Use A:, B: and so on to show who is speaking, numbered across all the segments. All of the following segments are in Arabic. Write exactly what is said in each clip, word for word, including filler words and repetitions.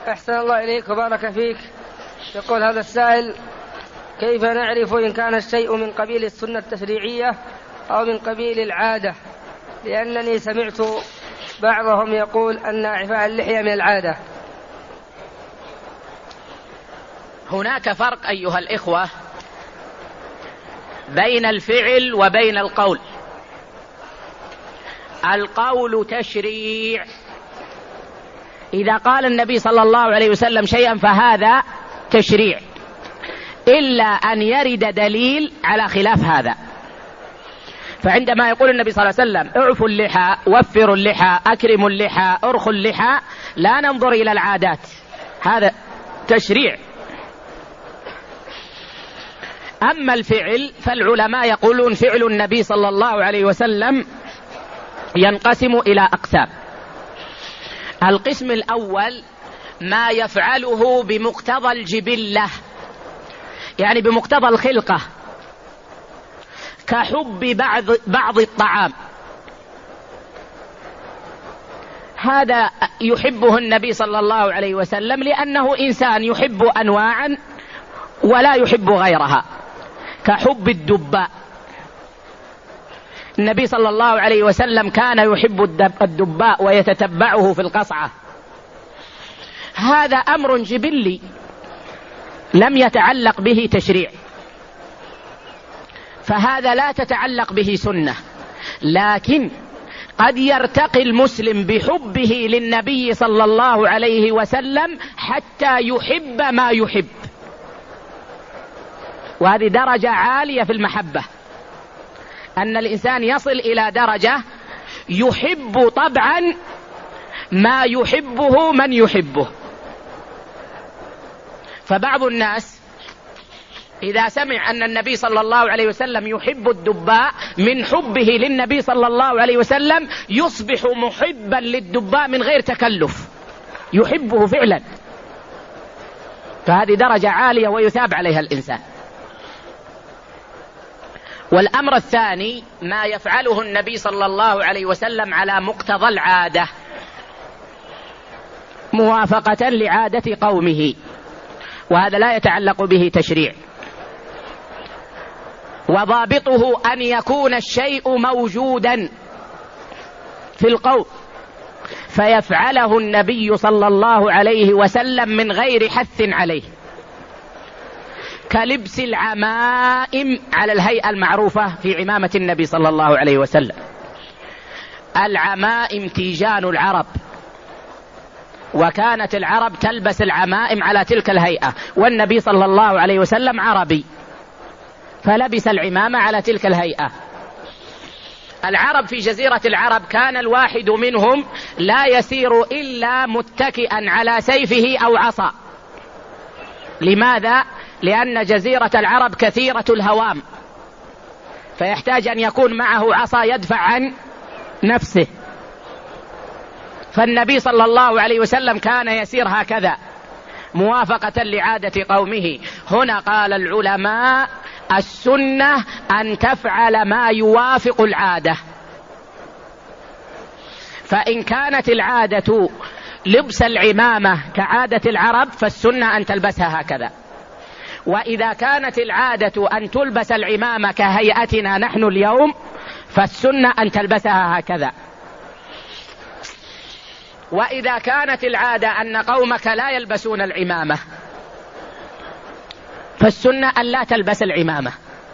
A: أحسن الله إليك وبارك فيك. يقول هذا السائل: كيف نعرف إن كان الشيء من قبيل السنة التشريعية أو من قبيل العادة؟ لأنني سمعت بعضهم يقول أن إعفاء اللحية من العادة.
B: هناك فرق أيها الإخوة بين الفعل وبين القول. القول تشريع، إذا قال النبي صلى الله عليه وسلم شيئا فهذا تشريع، إلا أن يرد دليل على خلاف هذا. فعندما يقول النبي صلى الله عليه وسلم اعفوا اللحى، وفروا اللحى، أكرموا اللحى، أرخوا اللحى، لا ننظر إلى العادات، هذا تشريع. أما الفعل فالعلماء يقولون فعل النبي صلى الله عليه وسلم ينقسم إلى أقسام. القسم الأول ما يفعله بمقتضى الجبلة، يعني بمقتضى الخلقة، كحب بعض بعض الطعام، هذا يحبه النبي صلى الله عليه وسلم لأنه إنسان يحب أنواعا ولا يحب غيرها، كحب الدباء. النبي صلى الله عليه وسلم كان يحب الدباء ويتتبعه في القصعة، هذا أمر جبلي لم يتعلق به تشريع، فهذا لا تتعلق به سنة. لكن قد يرتقي المسلم بحبه للنبي صلى الله عليه وسلم حتى يحب ما يحب، وهذه درجة عالية في المحبة، أن الإنسان يصل إلى درجة يحب طبعا ما يحبه من يحبه. فبعض الناس إذا سمع أن النبي صلى الله عليه وسلم يحب الدباء من حبه للنبي صلى الله عليه وسلم يصبح محبا للدباء من غير تكلف، يحبه فعلا، فهذه درجة عالية ويثاب عليها الإنسان. والأمر الثاني ما يفعله النبي صلى الله عليه وسلم على مقتضى العادة، موافقة لعادة قومه، وهذا لا يتعلق به تشريع. وضابطه أن يكون الشيء موجودا في القوم فيفعله النبي صلى الله عليه وسلم من غير حث عليه، كلبس العمائم على الهيئة المعروفة في عمامة النبي صلى الله عليه وسلم. العمائم تيجان العرب، وكانت العرب تلبس العمائم على تلك الهيئة، والنبي صلى الله عليه وسلم عربي فلبس العمامة على تلك الهيئة. العرب في جزيرة العرب كان الواحد منهم لا يسير إلا متكئا على سيفه أو عصا. لماذا؟ لأن جزيرة العرب كثيرة الهوام، فيحتاج أن يكون معه عصا يدفع عن نفسه، فالنبي صلى الله عليه وسلم كان يسير هكذا موافقة لعادة قومه. هنا قال العلماء السنة أن تفعل ما يوافق العادة، فإن كانت العادة لبس العمامة كعادة العرب فالسنة أن تلبسها هكذا، وإذا كانت العادة أن تلبس العمامة كهيئتنا نحن اليوم فالسنة أن تلبسها هكذا. وإذا كانت العادة أن قومك لا يلبسون العمامة فالسنة أن لا تلبس العمامة.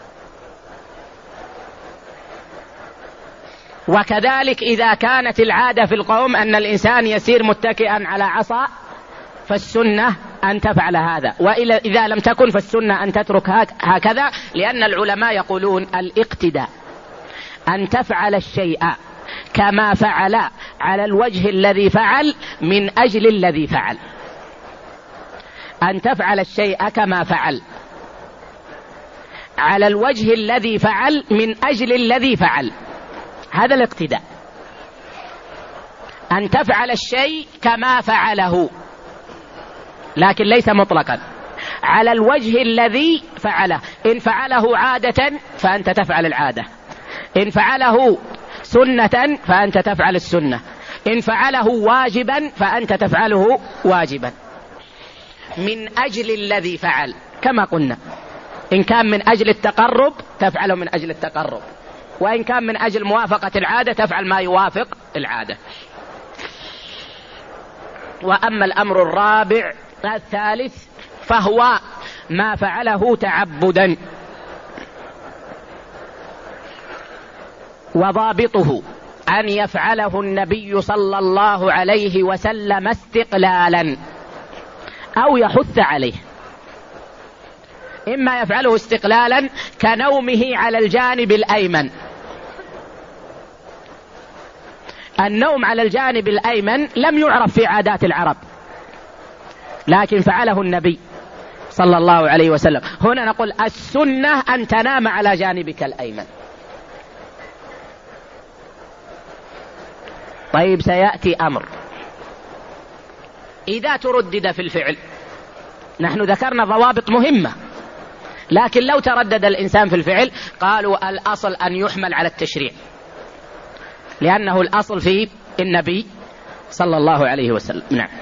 B: وكذلك إذا كانت العادة في القوم أن الإنسان يسير متكئا على عصا فالسنة أن تفعل هذا، وإذا لم تكن فالسنة أن تترك هكذا، لأن العلماء يقولون الاقتداء أن تفعل الشيء كما فعل على الوجه الذي فعل من أجل الذي فعل، أن تفعل الشيء كما فعل على الوجه الذي فعل من أجل الذي فعل، هذا الاقتداء. أن تفعل الشيء كما فعله، لكن ليس مطلقا، على الوجه الذي فعله. إن فعله عادة فأنت تفعل العادة، إن فعله سنة فأنت تفعل السنة، إن فعله واجبا فأنت تفعله واجبا. من أجل الذي فعل، كما قلنا إن كان من أجل التقرب تفعله من أجل التقرب، وإن كان من أجل موافقة العادة تفعل ما يوافق العادة. وأما الأمر الرابع الثالث فهو ما فعله تعبدا، وضابطه أن يفعله النبي صلى الله عليه وسلم استقلالا أو يحث عليه. إما يفعله استقلالا كنومه على الجانب الأيمن، النوم على الجانب الأيمن لم يعرف في عادات العرب، لكن فعله النبي صلى الله عليه وسلم. هنا نقول السنة أن تنام على جانبك الأيمن. طيب سيأتي أمر إذا تردد في الفعل، نحن ذكرنا ضوابط مهمة، لكن لو تردد الإنسان في الفعل قالوا الأصل أن يحمل على التشريع، لأنه الأصل في النبي صلى الله عليه وسلم. نعم.